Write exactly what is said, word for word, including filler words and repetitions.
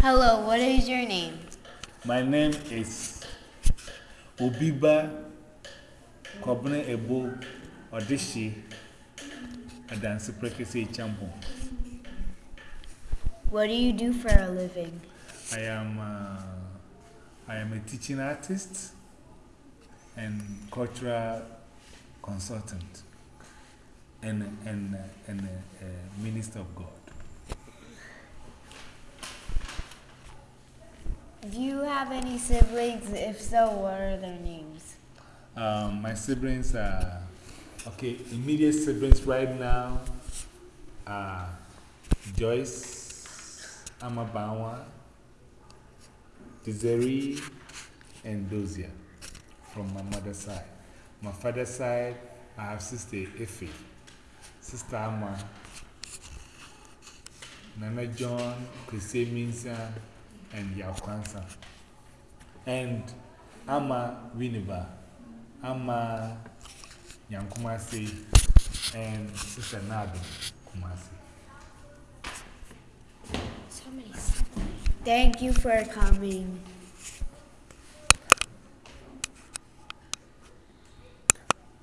Hello, what is your name? My name is Obiba Kobne Ebo Odishi Adansi Prekese Champo. What do you do for a living? I am, uh, I am a teaching artist and cultural consultant and, and, uh, and a, a minister of God. Do you have any siblings? If so, what are their names? Um, my siblings are, okay, immediate siblings right now are Joyce, Amabawa, Desiree, and Dozia from my mother's side. My father's side, I have sister Effie, sister Amma, Nana John, Chrissy Minsa, and Yakwansa. And Amma Winiba, Amma Yankumasi, and sister Nabi Kumasi. So many siblings. Thank you for coming.